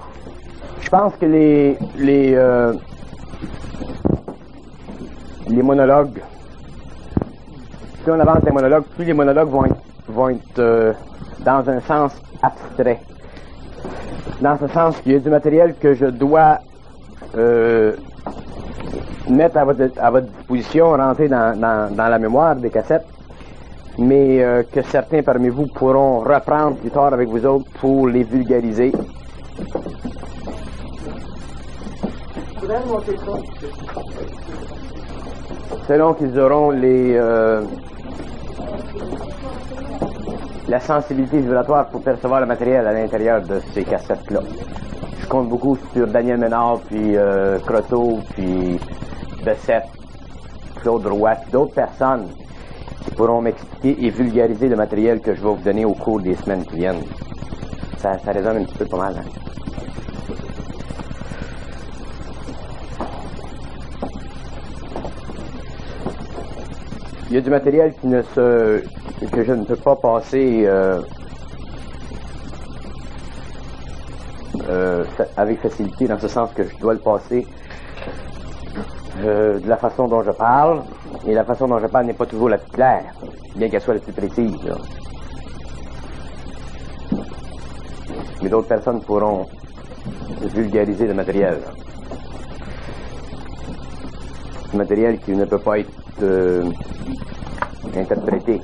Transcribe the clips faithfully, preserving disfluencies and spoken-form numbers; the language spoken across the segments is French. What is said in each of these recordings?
je pense que les les euh, les monologues, plus on avance les monologues, plus les monologues vont être, vont être euh, dans un sens abstrait. Dans ce sens qu'il y a du matériel que je dois euh, mettre à votre, à votre disposition, rentrer dans, dans, dans la mémoire des cassettes, mais euh, que certains parmi vous pourront reprendre plus tard avec vous autres pour les vulgariser. Selon qu'ils auront les euh, la sensibilité vibratoire pour percevoir le matériel à l'intérieur de ces cassettes-là. Je compte beaucoup sur Daniel Ménard, puis euh, Croteau, puis Bessette, Claude Roy, puis d'autres personnes qui pourront m'expliquer et vulgariser le matériel que je vais vous donner au cours des semaines qui viennent. Ça, ça résonne un petit peu pas mal, hein? Il y a du matériel qui ne se, que je ne peux pas passer euh, euh, avec facilité, dans ce sens que je dois le passer euh, de la façon dont je parle, et la façon dont je parle n'est pas toujours la plus claire, bien qu'elle soit la plus précise. Là. Mais d'autres personnes pourront vulgariser le matériel. Le matériel qui ne peut pas être euh, interprété.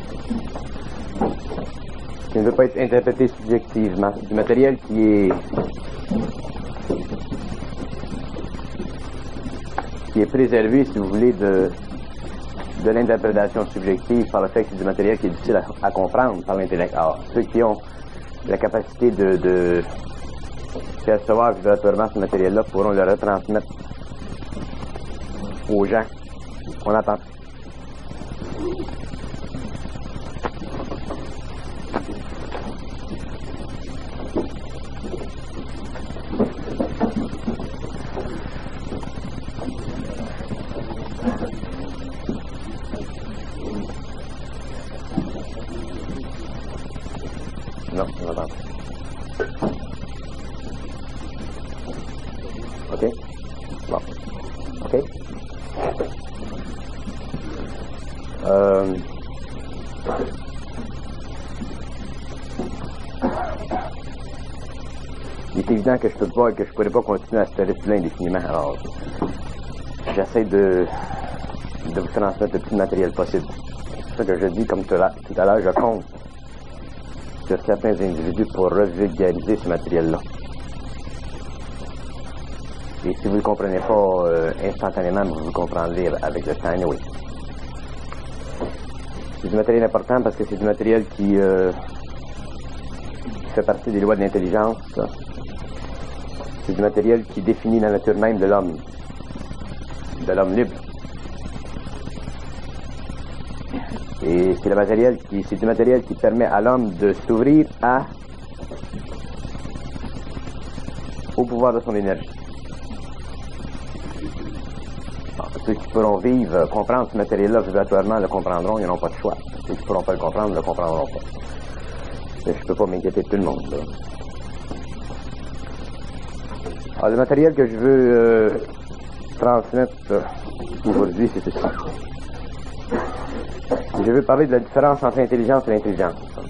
Qui ne peut pas être interprété subjectivement. Du matériel qui est qui est préservé, si vous voulez, de de l'interprétation subjective par le fait que c'est du matériel qui est difficile à, à comprendre par l'intellect. Alors, ceux qui ont la capacité de, de percevoir vibratoirement ce matériel-là pourront le retransmettre aux gens. On attend. Non, on attend. OK? Bon. OK? Euh... Il est évident que je peux pas, que je pourrais pas continuer à se plein indéfiniment. Alors, j'essaie de, de vous transmettre le plus de matériel possible. C'est ça que je dis, comme tout à l'heure, je compte sur certains individus pour revulgariser ce matériel-là. Et si vous ne le comprenez pas euh, instantanément, vous le comprendrez avec le temps, anyway. C'est du matériel important parce que c'est du matériel qui, euh, qui fait partie des lois de l'intelligence. C'est du matériel qui définit la nature même de l'homme, de l'homme libre. Et c'est le matériel qui, c'est du matériel qui permet à l'homme de s'ouvrir à au pouvoir de son énergie. Alors, ceux qui pourront vivre, comprendre ce matériel-là vibratoirement le comprendront, ils n'auront pas de choix. Ceux qui ne pourront pas le comprendre ne le comprendront pas. Mais je ne peux pas m'inquiéter de tout le monde, là. Alors, le matériel que je veux euh, transmettre euh, aujourd'hui, c'est ceci. Je veux parler de la différence entre l'intelligence et l'intelligence.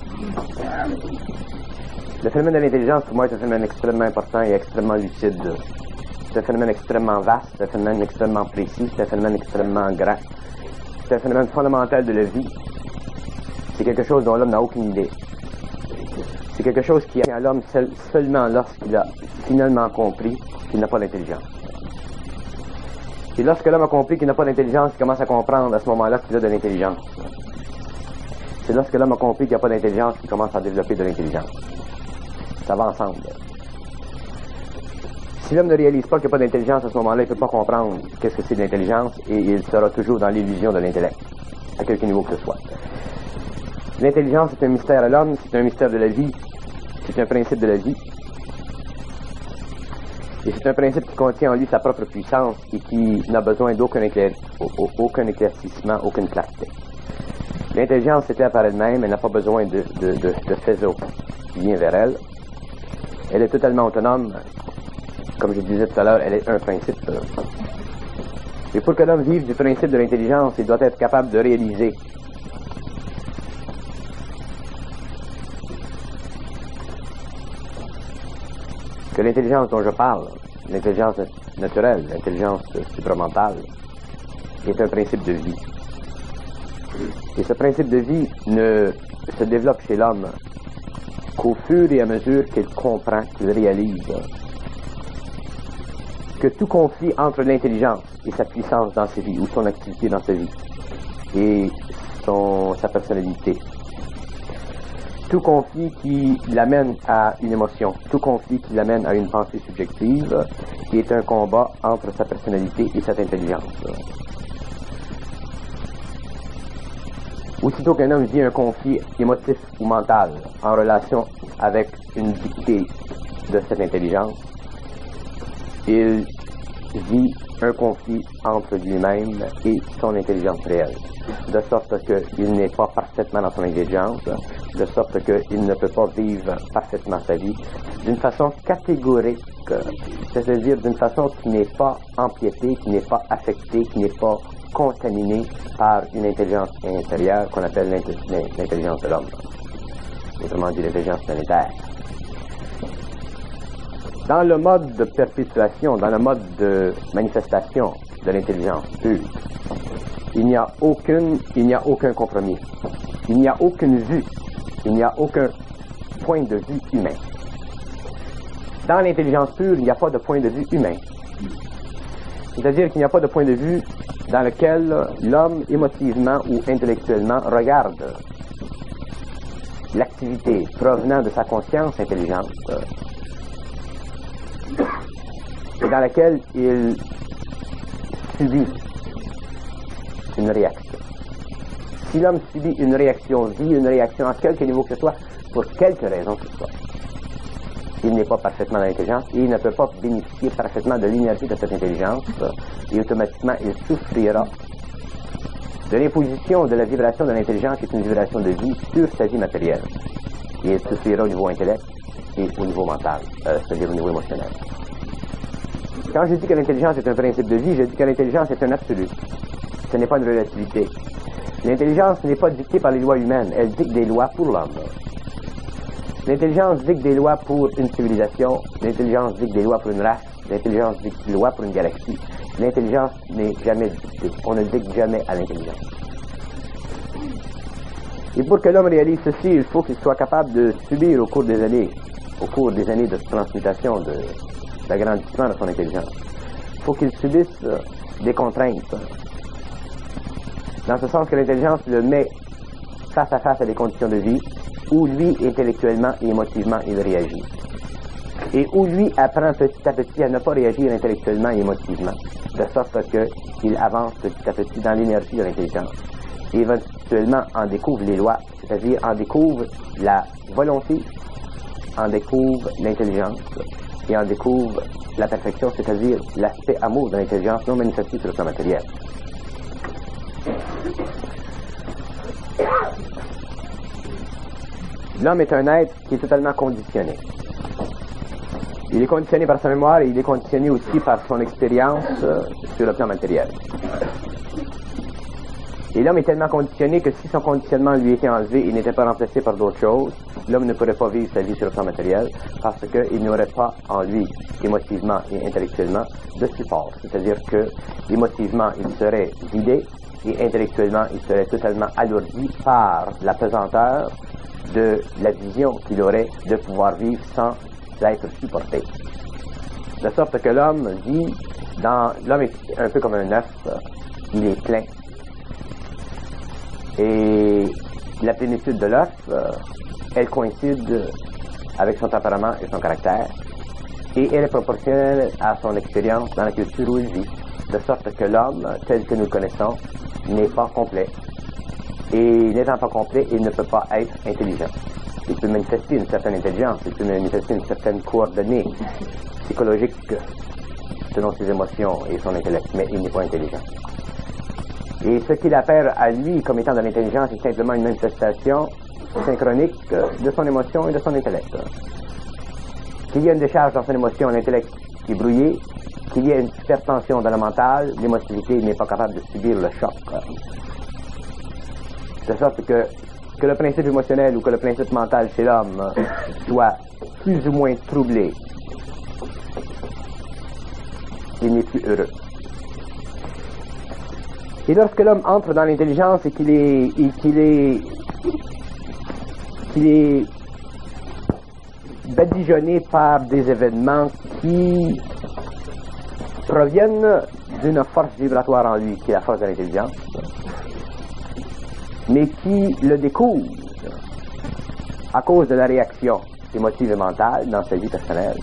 Le phénomène de l'intelligence, pour moi, est un phénomène extrêmement important et extrêmement lucide. C'est un phénomène extrêmement vaste, c'est un phénomène extrêmement précis, c'est un phénomène extrêmement grand. C'est un phénomène fondamental de la vie. C'est quelque chose dont l'homme n'a aucune idée. C'est quelque chose qui est à l'homme seul, seulement lorsqu'il a finalement compris qu'il n'a pas d'intelligence. Et lorsque l'homme a compris qu'il n'a pas d'intelligence, il commence à comprendre à ce moment-là qu'il a de l'intelligence. C'est lorsque l'homme a compris qu'il n'y a pas d'intelligence qu'il commence à développer de l'intelligence. Ça va ensemble. Si l'homme ne réalise pas qu'il n'y a pas d'intelligence à ce moment-là, il ne peut pas comprendre qu'est-ce que c'est de l'intelligence et il sera toujours dans l'illusion de l'intellect, à quelque niveau que ce soit. L'intelligence, c'est un mystère à l'homme, c'est un mystère de la vie, c'est un principe de la vie. Et c'est un principe qui contient en lui sa propre puissance et qui n'a besoin d'aucun éclair, aucun éclaircissement, aucune clarté. L'intelligence, c'est clair par elle-même, elle n'a pas besoin de, de, de, de faisceau qui vient vers elle. Elle est totalement autonome. Comme je disais tout à l'heure, elle est un principe. Et pour que l'homme vive du principe de l'intelligence, il doit être capable de réaliser que l'intelligence dont je parle, l'intelligence naturelle, l'intelligence supramentale, est un principe de vie. Et ce principe de vie ne se développe chez l'homme qu'au fur et à mesure qu'il comprend, qu'il réalise que tout conflit entre l'intelligence et sa puissance dans sa vie, ou son activité dans sa vie, et son, sa personnalité, tout conflit qui l'amène à une émotion, tout conflit qui l'amène à une pensée subjective, qui est un combat entre sa personnalité et cette intelligence. Aussitôt qu'un homme vit un conflit émotif ou mental en relation avec une dictée de cette intelligence, il vit un conflit entre lui-même et son intelligence réelle, de sorte qu'il n'est pas parfaitement dans son intelligence, de sorte qu'il ne peut pas vivre parfaitement sa vie d'une façon catégorique, c'est-à-dire d'une façon qui n'est pas empiétée, qui n'est pas affectée, qui n'est pas contaminée par une intelligence intérieure qu'on appelle l'intelligence de l'homme, autrement dit l'intelligence planétaire. Dans le mode de perpétuation, dans le mode de manifestation de l'intelligence pure, il n'y a aucune, il n'y a aucun compromis. Il n'y a aucune vue. Il n'y a aucun point de vue humain. Dans l'intelligence pure, il n'y a pas de point de vue humain. C'est-à-dire qu'il n'y a pas de point de vue dans lequel l'homme, émotivement ou intellectuellement, regarde l'activité provenant de sa conscience intelligente et dans laquelle il subit une réaction. Si l'homme subit une réaction, vit une réaction à quelque niveau que ce soit, pour quelque raison que ce soit, il n'est pas parfaitement dans l'intelligence et il ne peut pas bénéficier parfaitement de l'énergie de cette intelligence et automatiquement il souffrira de l'imposition de la vibration de l'intelligence qui est une vibration de vie sur sa vie matérielle. Et il souffrira au niveau intellect et au niveau mental, euh, c'est-à-dire au niveau émotionnel. Quand je dis que l'intelligence est un principe de vie, je dis que l'intelligence est un absolu. Ce n'est pas une relativité. L'intelligence n'est pas dictée par les lois humaines, elle dicte des lois pour l'homme. L'intelligence dicte des lois pour une civilisation, l'intelligence dicte des lois pour une race, l'intelligence dicte des lois pour une galaxie. L'intelligence n'est jamais dictée. On ne dicte jamais à l'intelligence. Et pour que l'homme réalise ceci, il faut qu'il soit capable de subir au cours des années, au cours des années de transmutation, de, d'agrandissement de son intelligence. Il faut qu'il subisse des contraintes. Dans ce sens que l'intelligence le met face à face à des conditions de vie où lui, intellectuellement et émotivement, il réagit. Et où lui apprend petit à petit à ne pas réagir intellectuellement et émotivement, de sorte qu'il avance petit à petit dans l'énergie de l'intelligence. Et éventuellement en découvre les lois, c'est-à-dire en découvre la volonté, en découvre l'intelligence, et en découvre la perfection, c'est-à-dire l'aspect amour de l'intelligence non manifesté sur le plan matériel. L'homme est un être qui est totalement conditionné. Il est conditionné par sa mémoire et il est conditionné aussi par son expérience euh, sur le plan matériel. Et l'homme est tellement conditionné que si son conditionnement lui était enlevé et n'était pas remplacé par d'autres choses, l'homme ne pourrait pas vivre sa vie sur le plan matériel parce qu'il n'aurait pas en lui, émotivement et intellectuellement, de support. C'est-à-dire que émotivement, il serait vidé et intellectuellement, il serait totalement alourdi par la pesanteur de la vision qu'il aurait de pouvoir vivre sans être supporté. De sorte que l'homme vit dans... L'homme est un peu comme un œuf, il est plein. Et la plénitude de l'œuf, elle coïncide avec son tempérament et son caractère. Et elle est proportionnelle à son expérience dans la culture où il vit. De sorte que l'homme, tel que nous le connaissons, n'est pas complet. Et n'étant pas complet, il ne peut pas être intelligent. Il peut manifester une certaine intelligence, il peut manifester une certaine coordonnée psychologique selon ses émotions et son intellect, mais il n'est pas intelligent. Et ce qu'il appelle à lui comme étant de l'intelligence est simplement une manifestation synchronique de son émotion et de son intellect, qu'il y a une décharge dans son émotion, l'intellect qui est brouillé, qu'il y a une hypertension dans le mental, l'émotivité n'est pas capable de subir le choc. De sorte que, que le principe émotionnel ou que le principe mental chez l'homme soit plus ou moins troublé, il n'est plus heureux. Et lorsque l'homme entre dans l'intelligence et qu'il est, et qu'il est, qu'il est badigeonné par des événements qui proviennent d'une force vibratoire en lui, qui est la force de l'intelligence, mais qui le découvre à cause de la réaction émotive et mentale dans sa vie personnelle.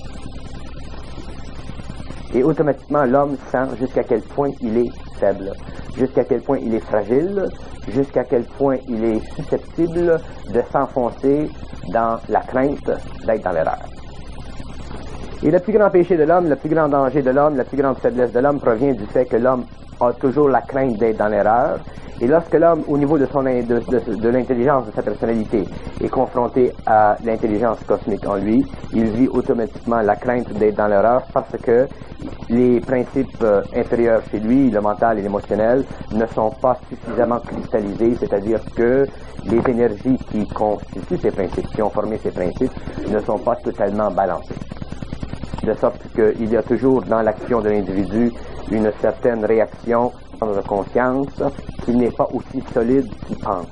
Et automatiquement, l'homme sent jusqu'à quel point il est faible, jusqu'à quel point il est fragile, jusqu'à quel point il est susceptible de s'enfoncer dans la crainte d'être dans l'erreur. Et le plus grand péché de l'homme, le plus grand danger de l'homme, la plus grande faiblesse de l'homme provient du fait que l'homme a toujours la crainte d'être dans l'erreur. Et lorsque l'homme, au niveau de, son, de, de, de l'intelligence de sa personnalité, est confronté à l'intelligence cosmique en lui, il vit automatiquement la crainte d'être dans l'erreur parce que les principes euh, inférieurs chez lui, le mental et l'émotionnel, ne sont pas suffisamment cristallisés, c'est-à-dire que les énergies qui constituent ces principes, qui ont formé ces principes, ne sont pas totalement balancées. De sorte qu'il y a toujours dans l'action de l'individu une certaine réaction de conscience qui n'est pas aussi solide qu'il pense.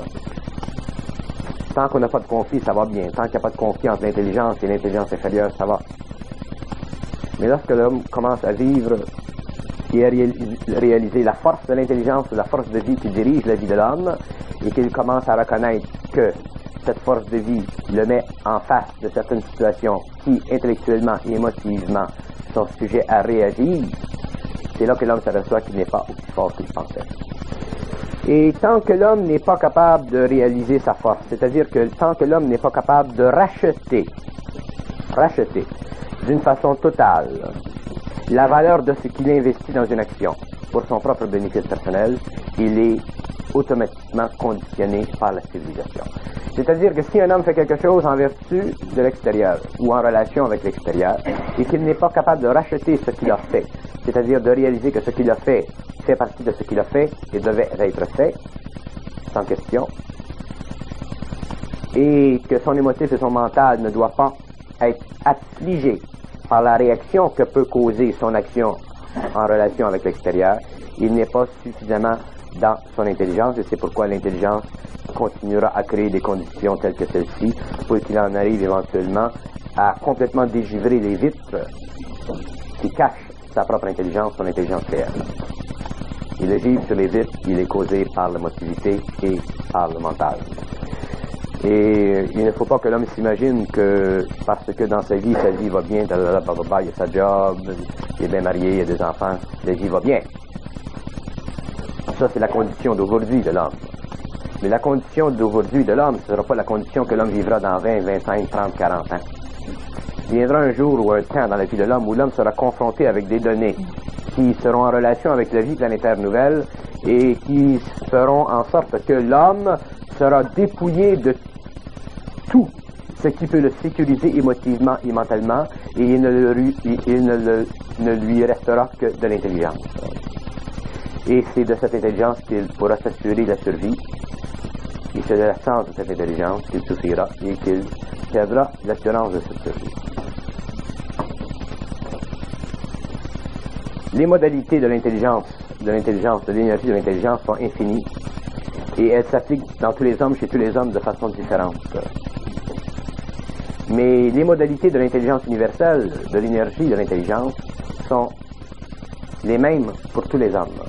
Tant qu'on n'a pas de conflit, ça va bien. Tant qu'il n'y a pas de confiance, l'intelligence et l'intelligence inférieure, ça va. Mais lorsque l'homme commence à vivre et à réaliser la force de l'intelligence ou la force de vie qui dirige la vie de l'homme, et qu'il commence à reconnaître que cette force de vie le met en face de certaines situations qui, intellectuellement et émotivement, sont sujets à réagir, c'est là que l'homme s'aperçoit qu'il n'est pas aussi fort qu'il pensait. Et tant que l'homme n'est pas capable de réaliser sa force, c'est-à-dire que tant que l'homme n'est pas capable de racheter, racheter d'une façon totale la valeur de ce qu'il investit dans une action pour son propre bénéfice personnel, il est automatiquement conditionné par la civilisation. C'est-à-dire que si un homme fait quelque chose en vertu de l'extérieur ou en relation avec l'extérieur et qu'il n'est pas capable de racheter ce qu'il a fait, c'est-à-dire de réaliser que ce qu'il a fait fait partie de ce qu'il a fait et devait être fait, sans question, et que son émotif et son mental ne doivent pas être affligés par la réaction que peut causer son action en relation avec l'extérieur, il n'est pas suffisamment dans son intelligence, et c'est pourquoi l'intelligence continuera à créer des conditions telles que celle-ci pour qu'il en arrive éventuellement à complètement dégivrer les vitres qui cachent sa propre intelligence, son intelligence réelle. Il le givre sur les vitres, il est causé par l'émotivité et par le mental. Et il ne faut pas que l'homme s'imagine que parce que dans sa vie, sa vie va bien, il y a sa job, il est bien marié, il y a des enfants, la vie va bien. Ça, c'est la condition d'aujourd'hui de l'homme. Mais la condition d'aujourd'hui de l'homme, ce ne sera pas la condition que l'homme vivra dans vingt, vingt-cinq, trente, quarante ans. Il viendra un jour ou un temps dans la vie de l'homme où l'homme sera confronté avec des données qui seront en relation avec la vie planétaire nouvelle et qui feront en sorte que l'homme sera dépouillé de tout ce qui peut le sécuriser émotivement et mentalement, et il ne, le, il ne, le, ne lui restera que de l'intelligence. Et c'est de cette intelligence qu'il pourra s'assurer la survie, et c'est de l'absence de cette intelligence qu'il souffrira et qu'il perdra l'assurance de cette survie. Les modalités de l'intelligence, de l'intelligence, de l'énergie de l'intelligence sont infinies, et elles s'appliquent dans tous les hommes, chez tous les hommes, de façon différente. Mais les modalités de l'intelligence universelle, de l'énergie de l'intelligence, sont les mêmes pour tous les hommes.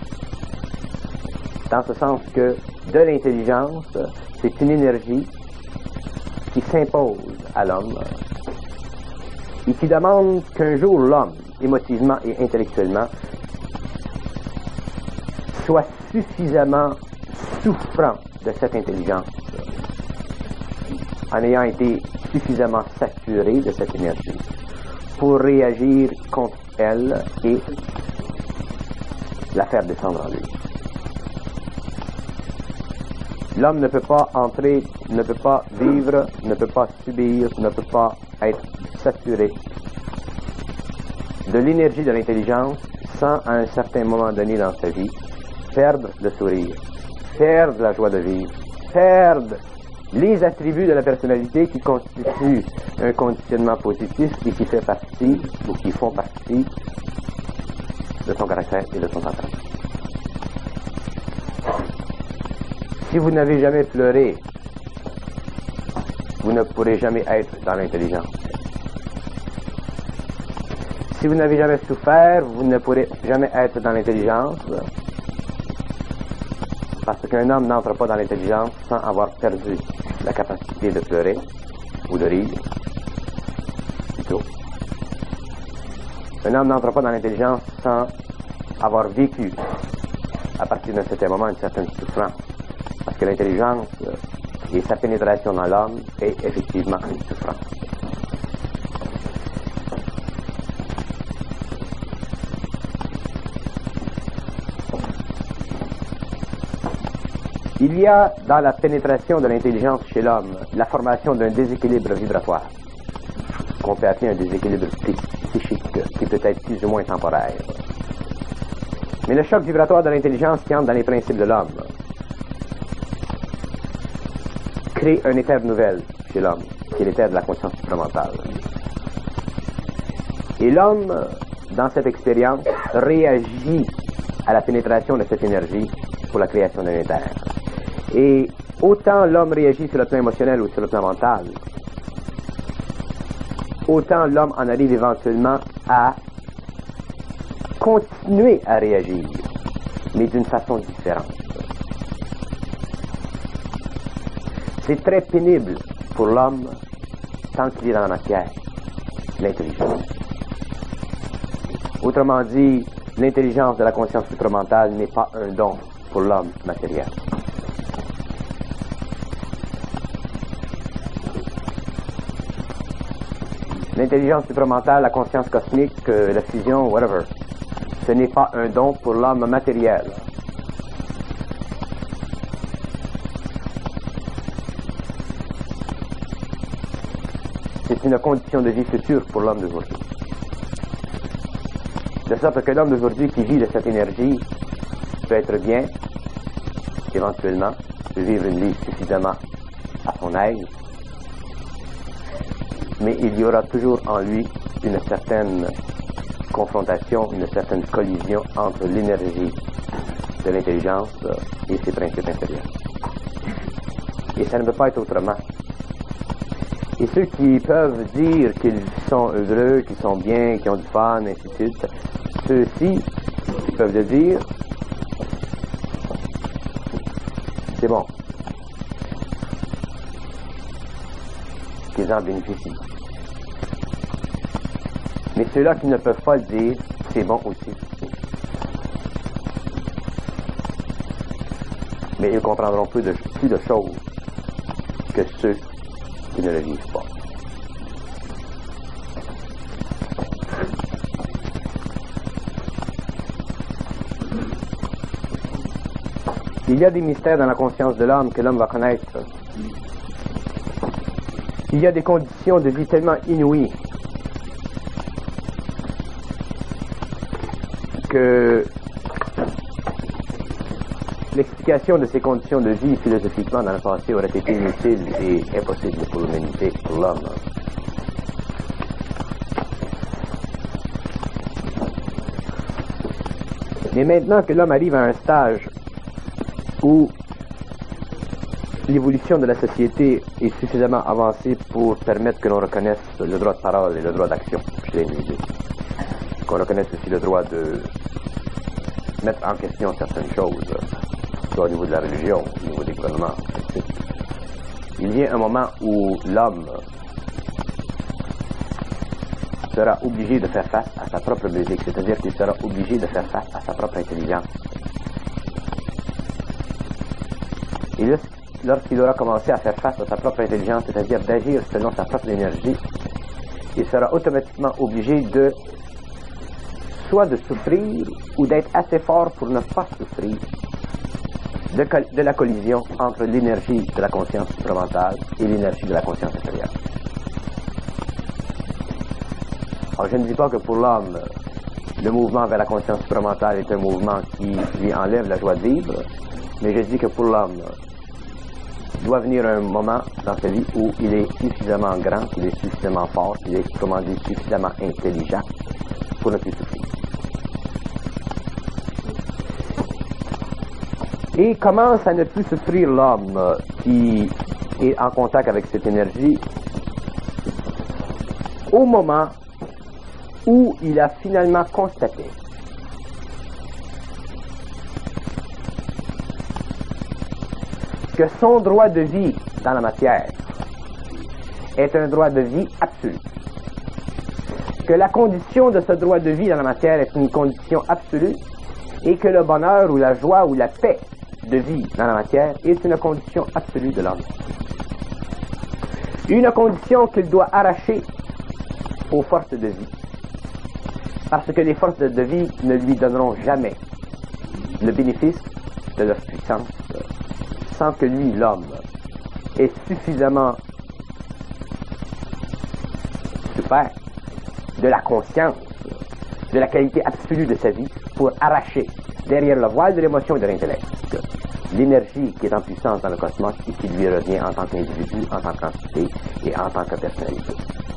Dans ce sens que de l'intelligence, c'est une énergie qui s'impose à l'homme et qui demande qu'un jour l'homme, émotivement et intellectuellement, soit suffisamment souffrant de cette intelligence, en ayant été suffisamment saturé de cette énergie pour réagir contre elle et la faire descendre en lui. L'homme ne peut pas entrer, ne peut pas vivre, ne peut pas subir, ne peut pas être saturé de l'énergie de l'intelligence sans, à un certain moment donné dans sa vie, perdre le sourire, perdre la joie de vivre, perdre les attributs de la personnalité qui constituent un conditionnement positif et qui fait partie, ou qui font partie, de son caractère et de son tempérament. Si vous n'avez jamais pleuré, vous ne pourrez jamais être dans l'intelligence. Si vous n'avez jamais souffert, vous ne pourrez jamais être dans l'intelligence, parce qu'un homme n'entre pas dans l'intelligence sans avoir perdu la capacité de pleurer ou de rire. Plutôt. Un homme n'entre pas dans l'intelligence sans avoir vécu, à partir d'un certain moment, une certaine souffrance. Parce que l'intelligence et sa pénétration dans l'homme est effectivement une souffrance. Il y a dans la pénétration de l'intelligence chez l'homme la formation d'un déséquilibre vibratoire, qu'on peut appeler un déséquilibre psychique, qui peut être plus ou moins temporaire. Mais le choc vibratoire de l'intelligence qui entre dans les principes de l'homme crée un état nouvelle chez l'homme, qui est l'état de la conscience supramentale. Et l'homme, dans cette expérience, réagit à la pénétration de cette énergie pour la création d'un éther. Et autant l'homme réagit sur le plan émotionnel ou sur le plan mental, autant l'homme en arrive éventuellement à continuer à réagir, mais d'une façon différente. C'est très pénible pour l'homme, tant qu'il est dans la matière, l'intelligence. Autrement dit, l'intelligence de la conscience supramentale n'est pas un don pour l'homme matériel. L'intelligence supramentale, la conscience cosmique, la fusion, whatever, ce n'est pas un don pour l'homme matériel. C'est une condition de vie future pour l'homme d'aujourd'hui. De sorte que l'homme d'aujourd'hui qui vit de cette énergie peut être bien, éventuellement, peut vivre une vie suffisamment à son aise, mais il y aura toujours en lui une certaine confrontation, une certaine collision entre l'énergie de l'intelligence et ses principes intérieurs. Et ça ne peut pas être autrement. Et ceux qui peuvent dire qu'ils sont heureux, qu'ils sont bien, qu'ils ont du fun, ainsi de suite, ceux-ci peuvent le dire, c'est bon, qu'ils en bénéficient. Mais ceux-là qui ne peuvent pas le dire, c'est bon aussi. Mais ils comprendront plus de, plus de choses que ceux qui ne le vivent pas. Il y a des mystères dans la conscience de l'homme que l'homme va connaître. Il y a des conditions de vie tellement inouïes que l'explication de ces conditions de vie philosophiquement dans le passé aurait été inutile et impossible pour l'humanité, pour l'homme. Mais maintenant que l'homme arrive à un stage où l'évolution de la société est suffisamment avancée pour permettre que l'on reconnaisse le droit de parole et le droit d'action chez l'individu, qu'on reconnaisse aussi le droit de mettre en question certaines choses, soit au niveau de la religion, au niveau des gouvernements, et cetera. Il vient un moment où l'homme sera obligé de faire face à sa propre musique, c'est-à-dire qu'il sera obligé de faire face à sa propre intelligence. Et lorsqu'il aura commencé à faire face à sa propre intelligence, c'est-à-dire d'agir selon sa propre énergie, il sera automatiquement obligé de soit de souffrir ou d'être assez fort pour ne pas souffrir. de, de la collision entre l'énergie de la conscience supramentale et l'énergie de la conscience inférieure. Alors, je ne dis pas que pour l'homme, le mouvement vers la conscience supramentale est un mouvement qui lui enlève la joie de vivre, mais je dis que pour l'homme, il doit venir un moment dans sa vie où il est suffisamment grand, il est suffisamment fort, il est, comment dire, suffisamment intelligent pour ne plus souffrir. Et commence à ne plus souffrir l'homme qui est en contact avec cette énergie au moment où il a finalement constaté que son droit de vie dans la matière est un droit de vie absolu. Que la condition de ce droit de vie dans la matière est une condition absolue et que le bonheur ou la joie ou la paix de vie dans la matière est une condition absolue de l'homme. Une condition qu'il doit arracher aux forces de vie. Parce que les forces de vie ne lui donneront jamais le bénéfice de leur puissance sans que lui, l'homme, ait suffisamment souffert de la conscience, de la qualité absolue de sa vie pour arracher derrière le voile de l'émotion et de l'intellect l'énergie qui est en puissance dans le cosmos et qui lui revient en tant qu'individu, en tant qu'entité et en tant que personnalité.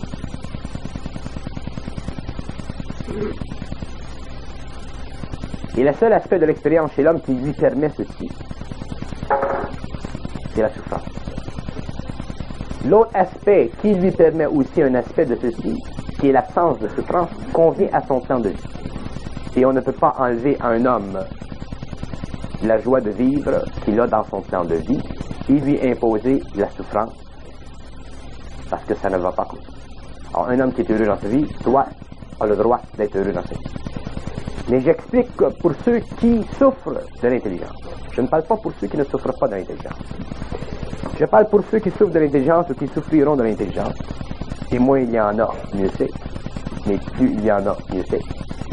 Et le seul aspect de l'expérience chez l'homme qui lui permet ceci, c'est la souffrance. L'autre aspect qui lui permet aussi un aspect de ceci, qui est l'absence de souffrance, convient à son plan de vie. Et on ne peut pas enlever à un homme la joie de vivre qu'il a dans son plan de vie et lui imposer la souffrance, parce que ça ne va pas. Alors, un homme qui est heureux dans sa vie doit, a le droit d'être heureux dans sa vie. Mais j'explique que pour ceux qui souffrent de l'intelligence, je ne parle pas pour ceux qui ne souffrent pas de l'intelligence. Je parle pour ceux qui souffrent de l'intelligence ou qui souffriront de l'intelligence. Et moins il y en a, mieux c'est. Mais plus il y en a, mieux c'est.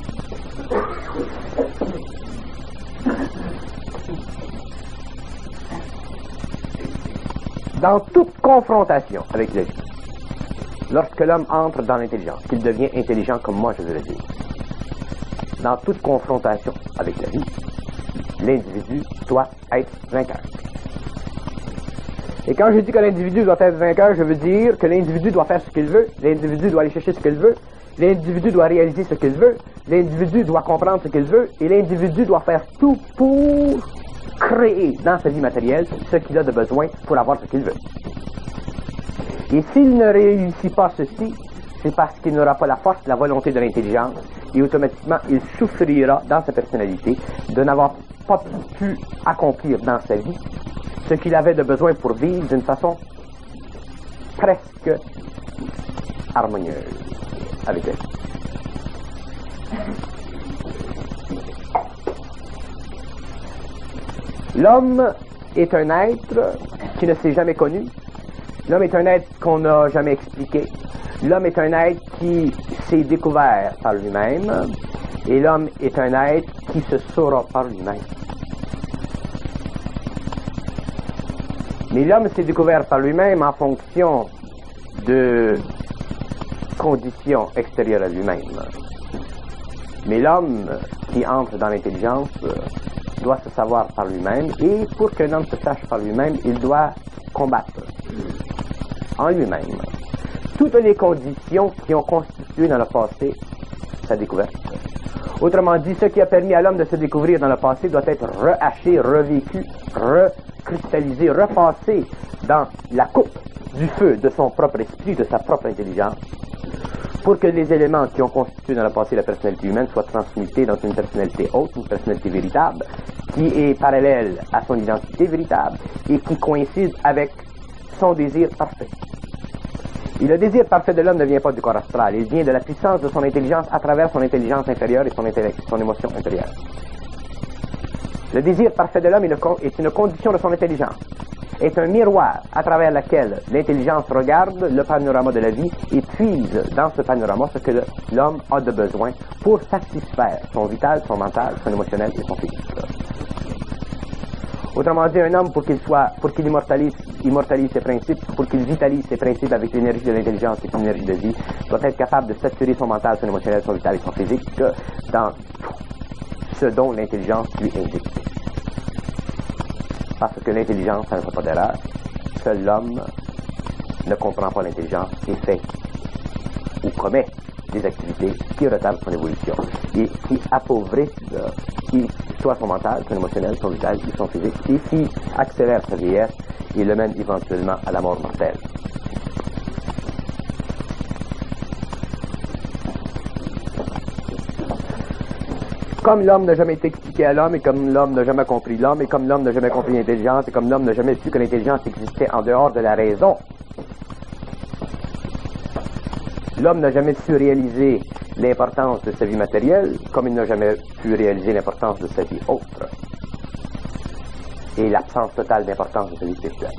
Dans toute confrontation avec la vie, lorsque l'homme entre dans l'intelligence, qu'il devient intelligent comme moi je veux le dire, dans toute confrontation avec la vie, l'individu doit être vainqueur. Et quand je dis que l'individu doit être vainqueur, je veux dire que l'individu doit faire ce qu'il veut, l'individu doit aller chercher ce qu'il veut, l'individu doit réaliser ce qu'il veut, l'individu doit comprendre ce qu'il veut, et l'individu doit faire tout pour créer dans sa vie matérielle ce qu'il a de besoin pour avoir ce qu'il veut. Et s'il ne réussit pas ceci, c'est parce qu'il n'aura pas la force, la volonté de l'intelligence, et automatiquement il souffrira dans sa personnalité de n'avoir pas pu accomplir dans sa vie ce qu'il avait de besoin pour vivre d'une façon presque harmonieuse avec elle. L'homme est un être qui ne s'est jamais connu. L'homme est un être qu'on n'a jamais expliqué. L'homme est un être qui s'est découvert par lui-même. Et l'homme est un être qui se saura par lui-même. Mais l'homme s'est découvert par lui-même en fonction de conditions extérieures à lui-même. Mais l'homme qui entre dans l'intelligence doit se savoir par lui-même, et pour qu'un homme se sache par lui-même, il doit combattre en lui-même toutes les conditions qui ont constitué dans le passé sa découverte. Autrement dit, ce qui a permis à l'homme de se découvrir dans le passé doit être rehaché, revécu, recristallisé, repassé dans la coupe du feu de son propre esprit, de sa propre intelligence, pour que les éléments qui ont constitué dans le passé la personnalité humaine soient transmutés dans une personnalité haute, une personnalité véritable, qui est parallèle à son identité véritable et qui coïncide avec son désir parfait. Et le désir parfait de l'homme ne vient pas du corps astral, il vient de la puissance de son intelligence à travers son intelligence inférieure et son intellect, son émotion intérieure. Le désir parfait de l'homme est une condition de son intelligence, est un miroir à travers lequel l'intelligence regarde le panorama de la vie et puise dans ce panorama ce que l'homme a de besoin pour satisfaire son vital, son mental, son émotionnel et son physique. Autrement dit, un homme, pour qu'il soit, pour qu'il immortalise, immortalise ses principes, pour qu'il vitalise ses principes avec l'énergie de l'intelligence et l'énergie de vie, doit être capable de saturer son mental, son émotionnel, son vital et son physique dans tout ce dont l'intelligence lui indique. Parce que l'intelligence, ça ne fait pas d'erreur. Seul l'homme ne comprend pas l'intelligence et fait ou commet des activités qui retardent son évolution et qui appauvrissent euh, qui, soit son mental, son émotionnel, son vital et son physique et qui accélèrent sa vieillesse et le mènent éventuellement à la mort mortelle. Comme l'homme n'a jamais été expliqué à l'homme, et comme l'homme n'a jamais compris l'homme, et comme l'homme n'a jamais compris l'intelligence, et comme l'homme n'a jamais su que l'intelligence existait en dehors de la raison, l'homme n'a jamais su réaliser l'importance de sa vie matérielle, comme il n'a jamais pu réaliser l'importance de sa vie autre, et l'absence totale d'importance de sa vie spirituelle.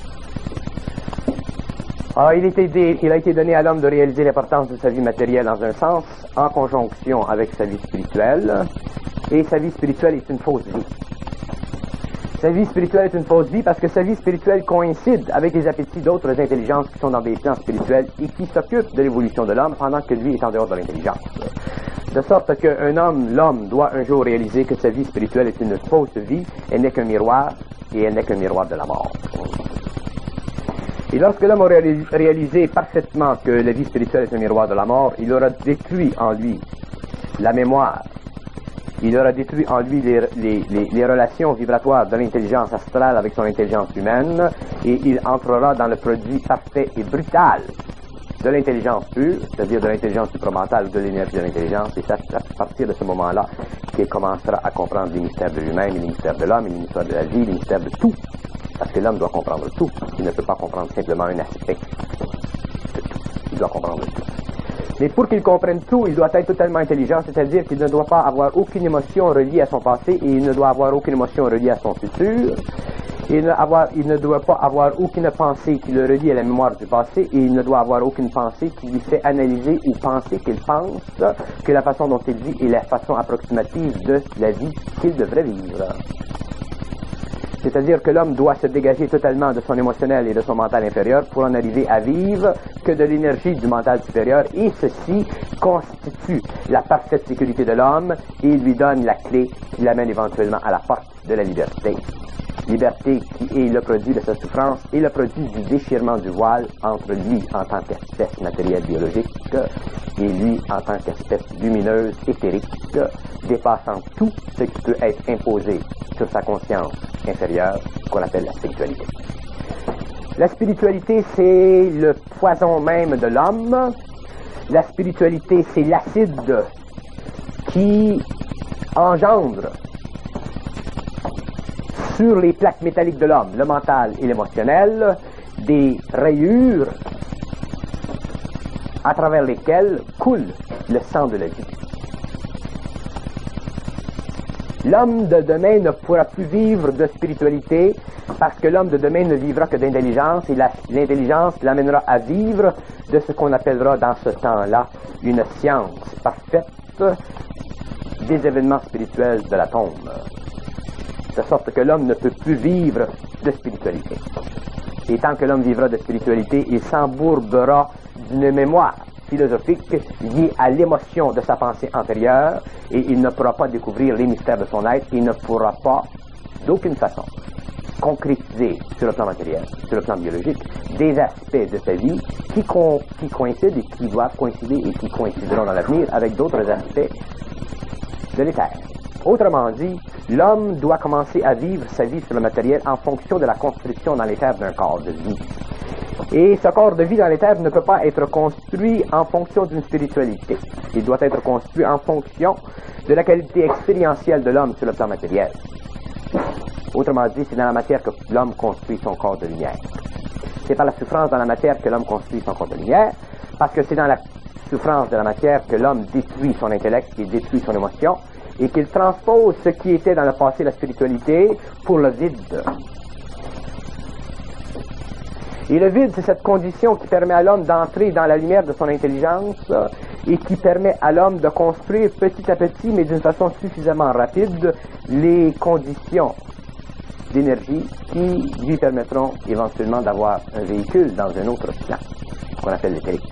Alors, il, était dit, il a été donné à l'homme de réaliser l'importance de sa vie matérielle dans un sens, en conjonction avec sa vie spirituelle, et sa vie spirituelle est une fausse vie. Sa vie spirituelle est une fausse vie parce que sa vie spirituelle coïncide avec les appétits d'autres intelligences qui sont dans des plans spirituels et qui s'occupent de l'évolution de l'homme pendant que lui est en dehors de l'intelligence. De sorte qu'un homme, l'homme, doit un jour réaliser que sa vie spirituelle est une fausse vie, elle n'est qu'un miroir, et elle n'est qu'un miroir de la mort. Et lorsque l'homme aura réalisé parfaitement que la vie spirituelle est un miroir de la mort, il aura détruit en lui la mémoire, il aura détruit en lui les, les, les, les relations vibratoires de l'intelligence astrale avec son intelligence humaine, et il entrera dans le produit parfait et brutal de l'intelligence pure, c'est-à-dire de l'intelligence supramentale, de l'énergie de l'intelligence, et c'est à partir de ce moment-là qu'il commencera à comprendre les mystères de lui-même, les mystères de l'homme, les mystères de la vie, les mystères de tout. Parce que l'homme doit comprendre tout. Il ne peut pas comprendre simplement un aspect de tout. Il doit comprendre tout. Mais pour qu'il comprenne tout, il doit être totalement intelligent, c'est-à-dire qu'il ne doit pas avoir aucune émotion reliée à son passé et il ne doit avoir aucune émotion reliée à son futur. Il ne, avoir, il ne doit pas avoir aucune pensée qui le relie à la mémoire du passé et il ne doit avoir aucune pensée qui lui fait analyser ou penser qu'il pense que la façon dont il vit est la façon approximative de la vie qu'il devrait vivre. C'est-à-dire que l'homme doit se dégager totalement de son émotionnel et de son mental inférieur pour en arriver à vivre que de l'énergie du mental supérieur, et ceci constitue la parfaite sécurité de l'homme et lui donne la clé qui l'amène éventuellement à la porte de la liberté. Liberté qui est le produit de sa souffrance et le produit du déchirement du voile entre lui en tant qu'espèce matérielle biologique et lui en tant qu'espèce lumineuse, éthérique, dépassant tout ce qui peut être imposé sur sa conscience inférieure, qu'on appelle la spiritualité. La spiritualité, c'est le poison même de l'homme. La spiritualité, c'est l'acide qui engendre sur les plaques métalliques de l'homme, le mental et l'émotionnel, des rayures à travers lesquelles coule le sang de la vie. L'homme de demain ne pourra plus vivre de spiritualité parce que l'homme de demain ne vivra que d'intelligence et la, l'intelligence l'amènera à vivre de ce qu'on appellera dans ce temps-là une science parfaite des événements spirituels de la tombe. De sorte que l'homme ne peut plus vivre de spiritualité. Et tant que l'homme vivra de spiritualité, il s'embourbera d'une mémoire philosophique liée à l'émotion de sa pensée antérieure et il ne pourra pas découvrir les mystères de son être, il ne pourra pas, d'aucune façon, concrétiser sur le plan matériel, sur le plan biologique, des aspects de sa vie qui, co- qui coïncident et qui doivent coïncider et qui coïncideront dans l'avenir avec d'autres aspects de l'éther. Autrement dit, l'homme doit commencer à vivre sa vie sur le matériel en fonction de la construction dans l'éther d'un corps de vie. Et ce corps de vie dans l'éther ne peut pas être construit en fonction d'une spiritualité. Il doit être construit en fonction de la qualité expérientielle de l'homme sur le plan matériel. Autrement dit, c'est dans la matière que l'homme construit son corps de lumière. C'est par la souffrance dans la matière que l'homme construit son corps de lumière, parce que c'est dans la souffrance de la matière que l'homme détruit son intellect et détruit son émotion, et qu'il transpose ce qui était dans le passé la spiritualité pour le vide. Et le vide, c'est cette condition qui permet à l'homme d'entrer dans la lumière de son intelligence et qui permet à l'homme de construire petit à petit, mais d'une façon suffisamment rapide, les conditions d'énergie qui lui permettront éventuellement d'avoir un véhicule dans un autre plan, qu'on appelle l'éthérique.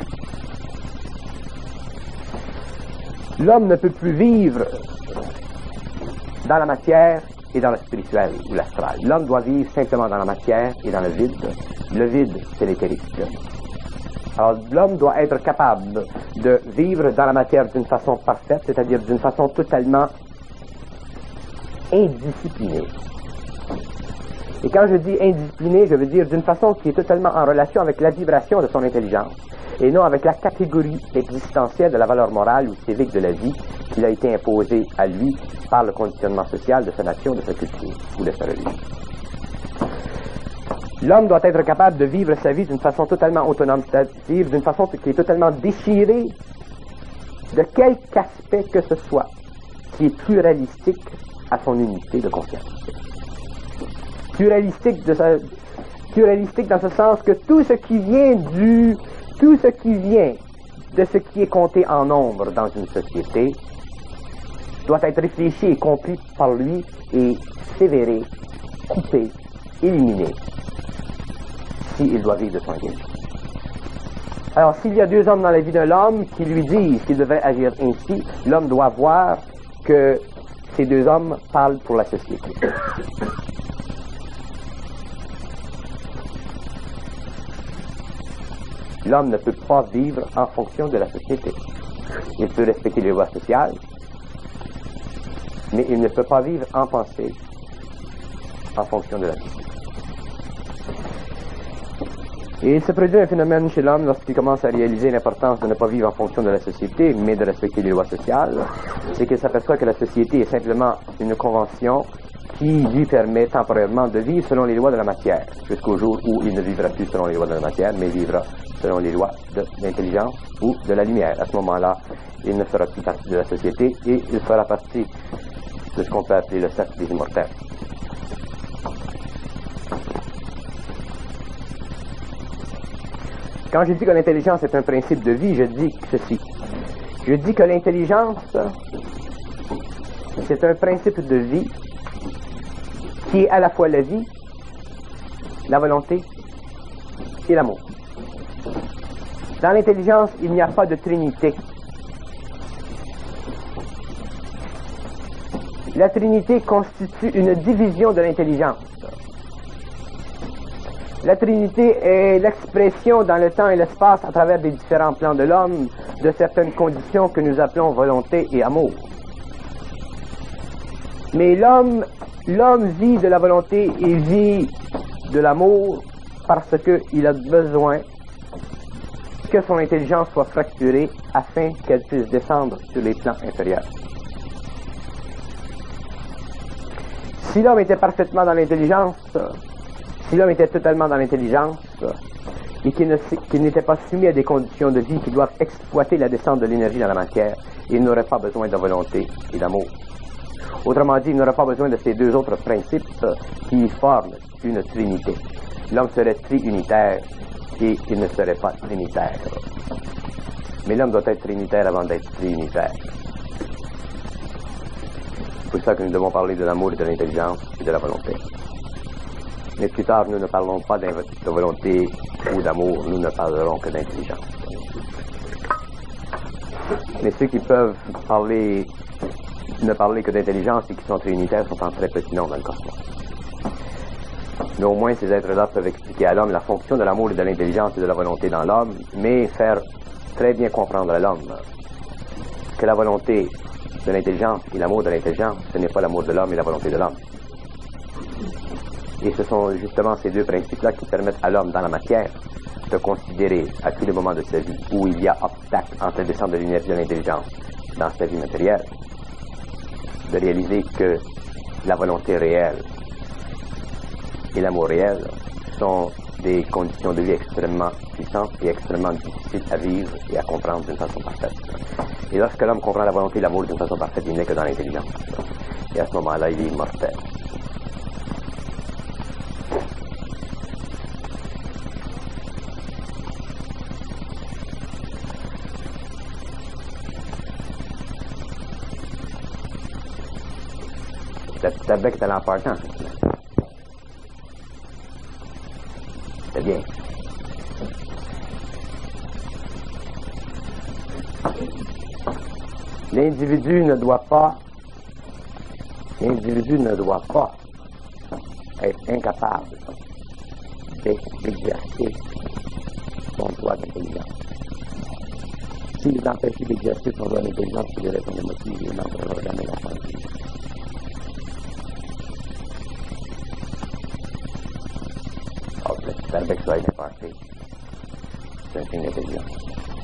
L'homme ne peut plus vivre dans la matière et dans le spirituel ou l'astral. L'homme doit vivre simplement dans la matière et dans le vide. Le vide, c'est l'éthérique. Alors, l'homme doit être capable de vivre dans la matière d'une façon parfaite, c'est-à-dire d'une façon totalement indisciplinée. Et quand je dis indisciplinée, je veux dire d'une façon qui est totalement en relation avec la vibration de son intelligence, et non avec la catégorie existentielle de la valeur morale ou civique de la vie qui a été imposée à lui par le conditionnement social de sa nation, de sa culture ou de sa religion. L'homme doit être capable de vivre sa vie d'une façon totalement autonome, c'est-à-dire d'une façon qui est totalement déchirée de quelque aspect que ce soit, qui est pluralistique à son unité de conscience. Pluralistique, de sa, pluralistique dans ce sens que tout ce qui vient du, tout ce qui vient de ce qui est compté en nombre dans une société doit être réfléchi et compris par lui et sévéré, coupé, éliminé, s'il doit vivre de son intelligence. Alors, s'il y a deux hommes dans la vie de l'homme qui lui disent qu'il devrait agir ainsi, l'homme doit voir que ces deux hommes parlent pour la société. L'homme ne peut pas vivre en fonction de la société. Il peut respecter les lois sociales, mais il ne peut pas vivre en pensée en fonction de la société. Et il se produit un phénomène chez l'homme lorsqu'il commence à réaliser l'importance de ne pas vivre en fonction de la société, mais de respecter les lois sociales, c'est qu'il s'aperçoit que la société est simplement une convention qui lui permet temporairement de vivre selon les lois de la matière, jusqu'au jour où il ne vivra plus selon les lois de la matière, mais vivra selon les lois de l'intelligence ou de la lumière. À ce moment-là, il ne fera plus partie de la société et il fera partie de ce qu'on peut appeler le cercle des immortels. Quand je dis que l'intelligence est un principe de vie, je dis ceci. Je dis que l'intelligence, c'est un principe de vie qui est à la fois la vie, la volonté et l'amour. Dans l'intelligence, il n'y a pas de trinité. La trinité constitue une division de l'intelligence. La Trinité est l'expression dans le temps et l'espace à travers des différents plans de l'homme de certaines conditions que nous appelons volonté et amour. Mais l'homme, l'homme vit de la volonté et vit de l'amour parce qu'il a besoin que son intelligence soit fracturée afin qu'elle puisse descendre sur les plans inférieurs. Si l'homme était parfaitement dans l'intelligence, si l'homme était totalement dans l'intelligence et qu'il, ne, qu'il n'était pas soumis à des conditions de vie qui doivent exploiter la descente de l'énergie dans la matière, il n'aurait pas besoin de volonté et d'amour. Autrement dit, il n'aurait pas besoin de ces deux autres principes qui forment une trinité. L'homme serait triunitaire et il ne serait pas trinitaire. Mais l'homme doit être trinitaire avant d'être triunitaire. C'est pour ça que nous devons parler de l'amour et de l'intelligence et de la volonté. Mais plus tard, nous ne parlons pas de volonté ou d'amour, nous ne parlerons que d'intelligence. Mais ceux qui peuvent parler, ne parler que d'intelligence et qui sont trinitaires sont en très petit nombre dans le cosmos. Mais au moins, ces êtres-là peuvent expliquer à l'homme la fonction de l'amour et de l'intelligence et de la volonté dans l'homme, mais faire très bien comprendre à l'homme que la volonté de l'intelligence et l'amour de l'intelligence, ce n'est pas l'amour de l'homme et la volonté de l'homme. Et ce sont justement ces deux principes-là qui permettent à l'homme dans la matière de considérer à tous les moments de sa vie où il y a obstacle entre la descente de l'énergie de l'intelligence dans sa vie matérielle, de réaliser que la volonté réelle et l'amour réel sont des conditions de vie extrêmement puissantes et extrêmement difficiles à vivre et à comprendre d'une façon parfaite. Et lorsque l'homme comprend la volonté et l'amour d'une façon parfaite, il n'est que dans l'intelligence. Et à ce moment-là, il est immortel. La petite bec est allée en partant. L'individu ne doit pas, l'individu ne doit pas être incapable d'exercer son droit d'intelligence. S'il empêche d'exercer son droit d'intelligence pour des raisons émotives, il n'entrera jamais dans son vie. Oh, le cerveau que soit dépassé, c'est un signe d'intelligence.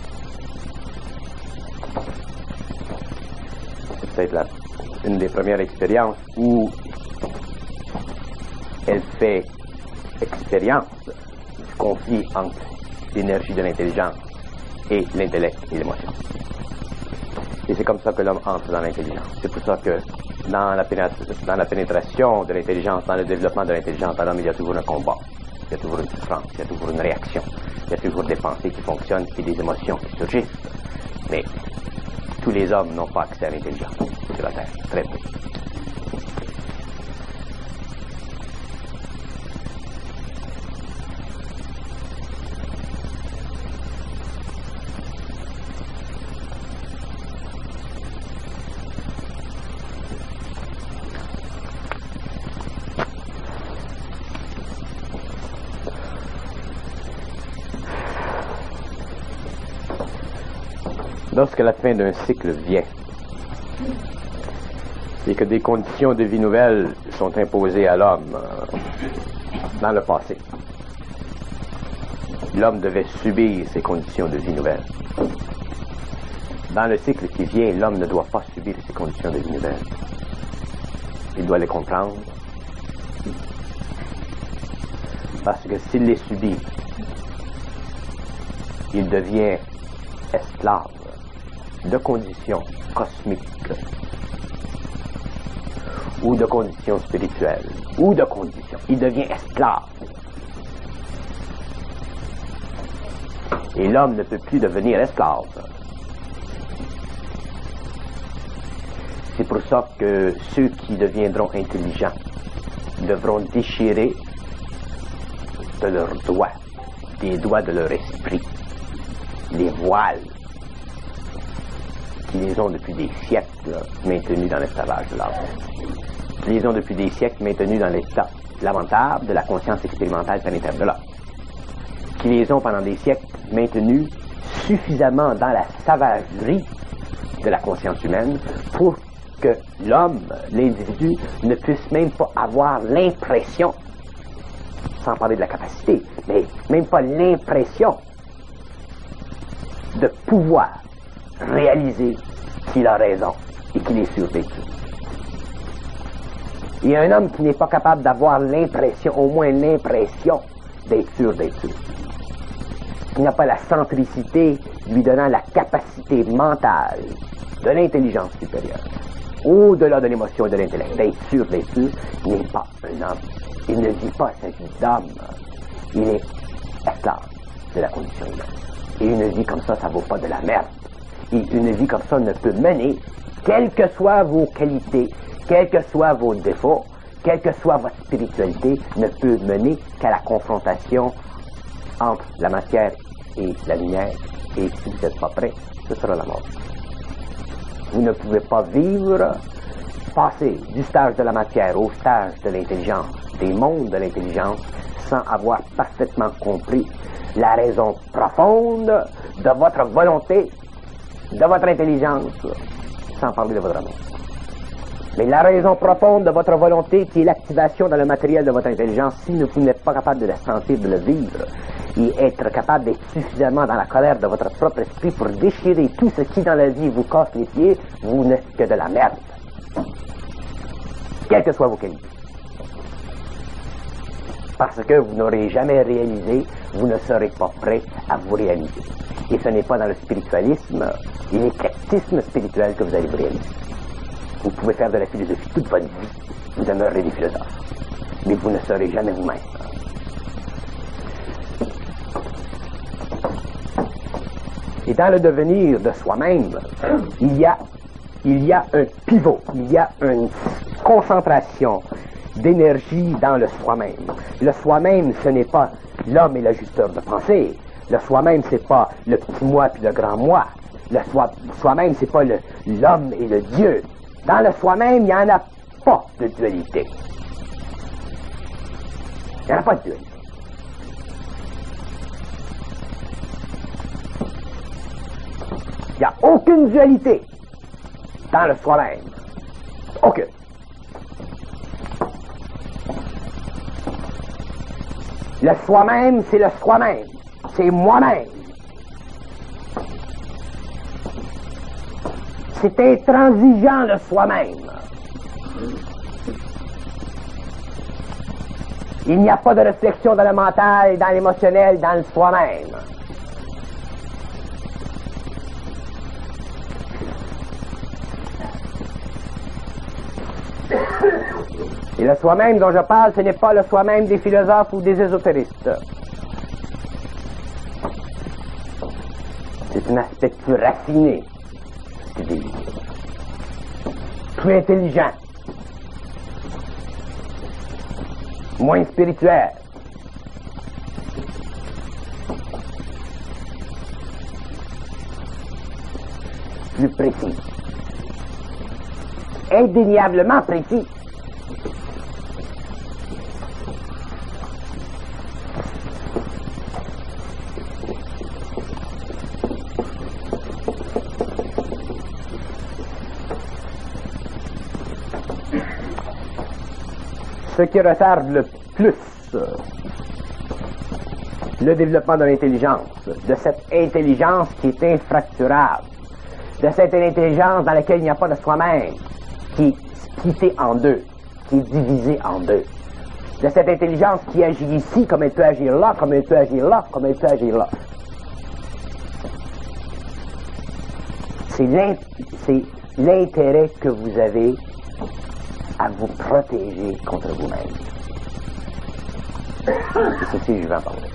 C'est peut-être la, une des premières expériences où elle fait expérience du conflit entre l'énergie de l'intelligence et l'intellect et l'émotion. Et c'est comme ça que l'homme entre dans l'intelligence. C'est pour ça que dans la, dans la pénétration de l'intelligence, dans le développement de l'intelligence, dans l'homme, il y a toujours un combat, il y a toujours une souffrance, il y a toujours une réaction, il y a toujours des pensées qui fonctionnent et des émotions qui surgissent. Mais tous les hommes n'ont pas accès à l'intelligence sur la Terre, très peu. Lorsque la fin d'un cycle vient et que des conditions de vie nouvelles sont imposées à l'homme euh, dans le passé, l'homme devait subir ces conditions de vie nouvelles. Dans le cycle qui vient, l'homme ne doit pas subir ces conditions de vie nouvelles. Il doit les comprendre, parce que s'il les subit, il devient esclave de conditions cosmiques ou de conditions spirituelles ou de conditions. Il devient esclave. Et l'homme ne peut plus devenir esclave. C'est pour ça que ceux qui deviendront intelligents devront déchirer de leurs doigts, des doigts de leur esprit, les voiles qui les ont depuis des siècles maintenus dans l'esclavage de l'âme, qui les ont depuis des siècles maintenus dans l'état lamentable de la conscience expérimentale planétaire de l'homme, qui les ont pendant des siècles maintenus suffisamment dans la savagerie de la conscience humaine pour que l'homme, l'individu, ne puisse même pas avoir l'impression, sans parler de la capacité, mais même pas l'impression de pouvoir réaliser qu'il a raison et qu'il est sûr d'être sûr. Il y a un homme qui n'est pas capable d'avoir l'impression, au moins l'impression d'être sûr d'être sûr. Il n'a pas la centricité lui donnant la capacité mentale de l'intelligence supérieure, au-delà de l'émotion et de l'intellect, d'être sûr d'être sûr. Il n'est pas un homme. Il ne vit pas sa vie d'homme. Il est esclave de la condition humaine. Et une vie comme ça, ça vaut pas de la merde. Et une vie comme ça ne peut mener, quelles que soient vos qualités, quels que soient vos défauts, quelle que soit votre spiritualité, ne peut mener qu'à la confrontation entre la matière et la lumière. Et si vous n'êtes pas prêt, ce sera la mort. Vous ne pouvez pas vivre, passer du stage de la matière au stage de l'intelligence, des mondes de l'intelligence, sans avoir parfaitement compris la raison profonde de votre volonté, de votre intelligence, sans parler de votre amour. Mais la raison profonde de votre volonté, qui est l'activation dans le matériel de votre intelligence, si vous n'êtes pas capable de la sentir, de le vivre, et être capable d'être suffisamment dans la colère de votre propre esprit pour déchirer tout ce qui dans la vie vous casse les pieds, vous n'êtes que de la merde. Quelles que soient vos qualités. Parce que vous n'aurez jamais réalisé, vous ne serez pas prêt à vous réaliser. Et ce n'est pas dans le spiritualisme et l'éclectisme spirituel que vous allez vous réaliser. Vous pouvez faire de la philosophie toute votre vie, vous demeurerez des philosophes, mais vous ne serez jamais vous-même. Et dans le devenir de soi-même, il y a, il y a un pivot, il y a une concentration d'énergie dans le soi-même. Le soi-même, ce n'est pas l'homme et l'ajusteur de pensée. Le soi-même, c'est pas le petit moi puis le grand moi. Le soi, soi-même, c'est pas le, l'homme et le Dieu. Dans le soi-même, il n'y en a pas de dualité. Il n'y en a pas de dualité. Il n'y a aucune dualité dans le soi-même. Aucune. Le soi-même, c'est le soi-même. C'est moi-même. C'est intransigeant, le soi-même. Il n'y a pas de réflexion dans le mental, dans l'émotionnel, dans le soi-même. Et le soi-même dont je parle, ce n'est pas le soi-même des philosophes ou des ésotéristes. C'est un aspect plus raffiné, plus intelligent, moins spirituel. Plus précis. Indéniablement précis. Ce qui retarde le plus le développement de l'intelligence, de cette intelligence qui est infracturable, de cette intelligence dans laquelle il n'y a pas de soi-même, qui est splittée en deux, qui est divisée en deux, de cette intelligence qui agit ici comme elle peut agir là, comme elle peut agir là, comme elle peut agir là. C'est l'intérêt que vous avez à vous protéger contre vous-même. C'est ceci que je vais en parler.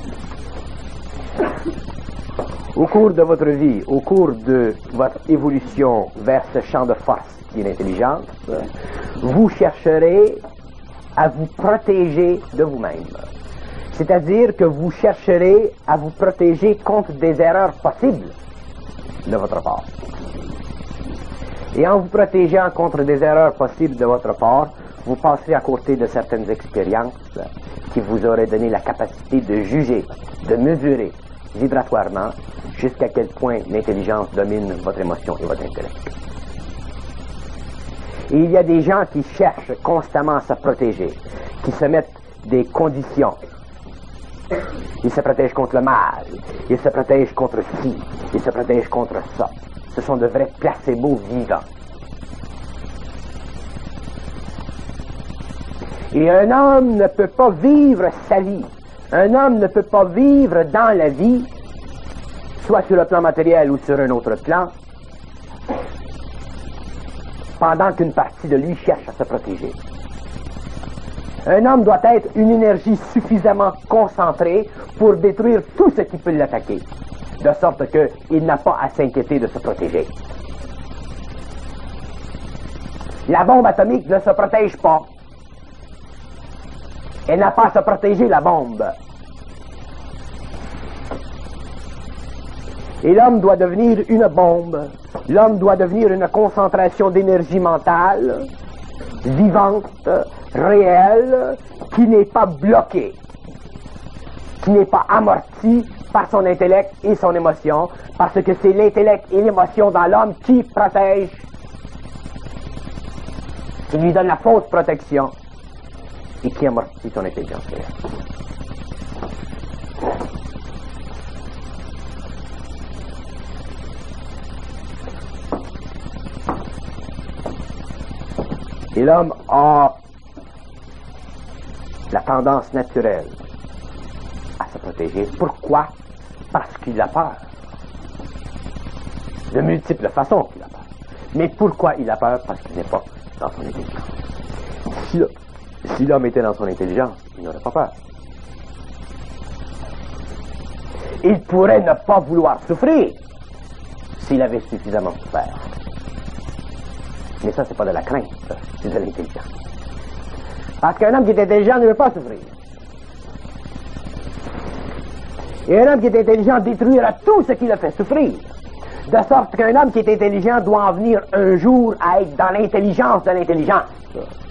Au cours de votre vie, au cours de votre évolution vers ce champ de force qui est l'intelligence, vous chercherez à vous protéger de vous-même. C'est-à-dire que vous chercherez à vous protéger contre des erreurs possibles de votre part. Et en vous protégeant contre des erreurs possibles de votre part, vous passerez à côté de certaines expériences qui vous auraient donné la capacité de juger, de mesurer vibratoirement jusqu'à quel point l'intelligence domine votre émotion et votre intellect. Et il y a des gens qui cherchent constamment à se protéger, qui se mettent des conditions. Ils se protègent contre le mal, ils se protègent contre ci, ils se protègent contre ça. Ce sont de vrais placebos vivants. Et un homme ne peut pas vivre sa vie. Un homme ne peut pas vivre dans la vie, soit sur le plan matériel ou sur un autre plan, pendant qu'une partie de lui cherche à se protéger. Un homme doit être une énergie suffisamment concentrée pour détruire tout ce qui peut l'attaquer, de sorte qu'il n'a pas à s'inquiéter de se protéger. La bombe atomique ne se protège pas. Elle n'a pas à se protéger, la bombe. Et l'homme doit devenir une bombe. L'homme doit devenir une concentration d'énergie mentale, vivante, réelle, qui n'est pas bloquée, qui n'est pas amortie par son intellect et son émotion, parce que c'est l'intellect et l'émotion dans l'homme qui protègent, qui lui donne la fausse protection et qui amortit son intelligence réelle. Et l'homme a la tendance naturelle à se protéger. Pourquoi? Parce qu'il a peur. De multiples façons qu'il a peur. Mais pourquoi il a peur? Parce qu'il n'est pas dans son intelligence. Si, si l'homme était dans son intelligence, il n'aurait pas peur. Il pourrait ne pas vouloir souffrir s'il avait suffisamment souffert. Mais ça, c'est pas de la crainte, c'est de l'intelligence. Parce qu'un homme qui est intelligent ne veut pas souffrir. Et un homme qui est intelligent détruira tout ce qui le fait souffrir. De sorte qu'un homme qui est intelligent doit en venir un jour à être dans l'intelligence de l'intelligence.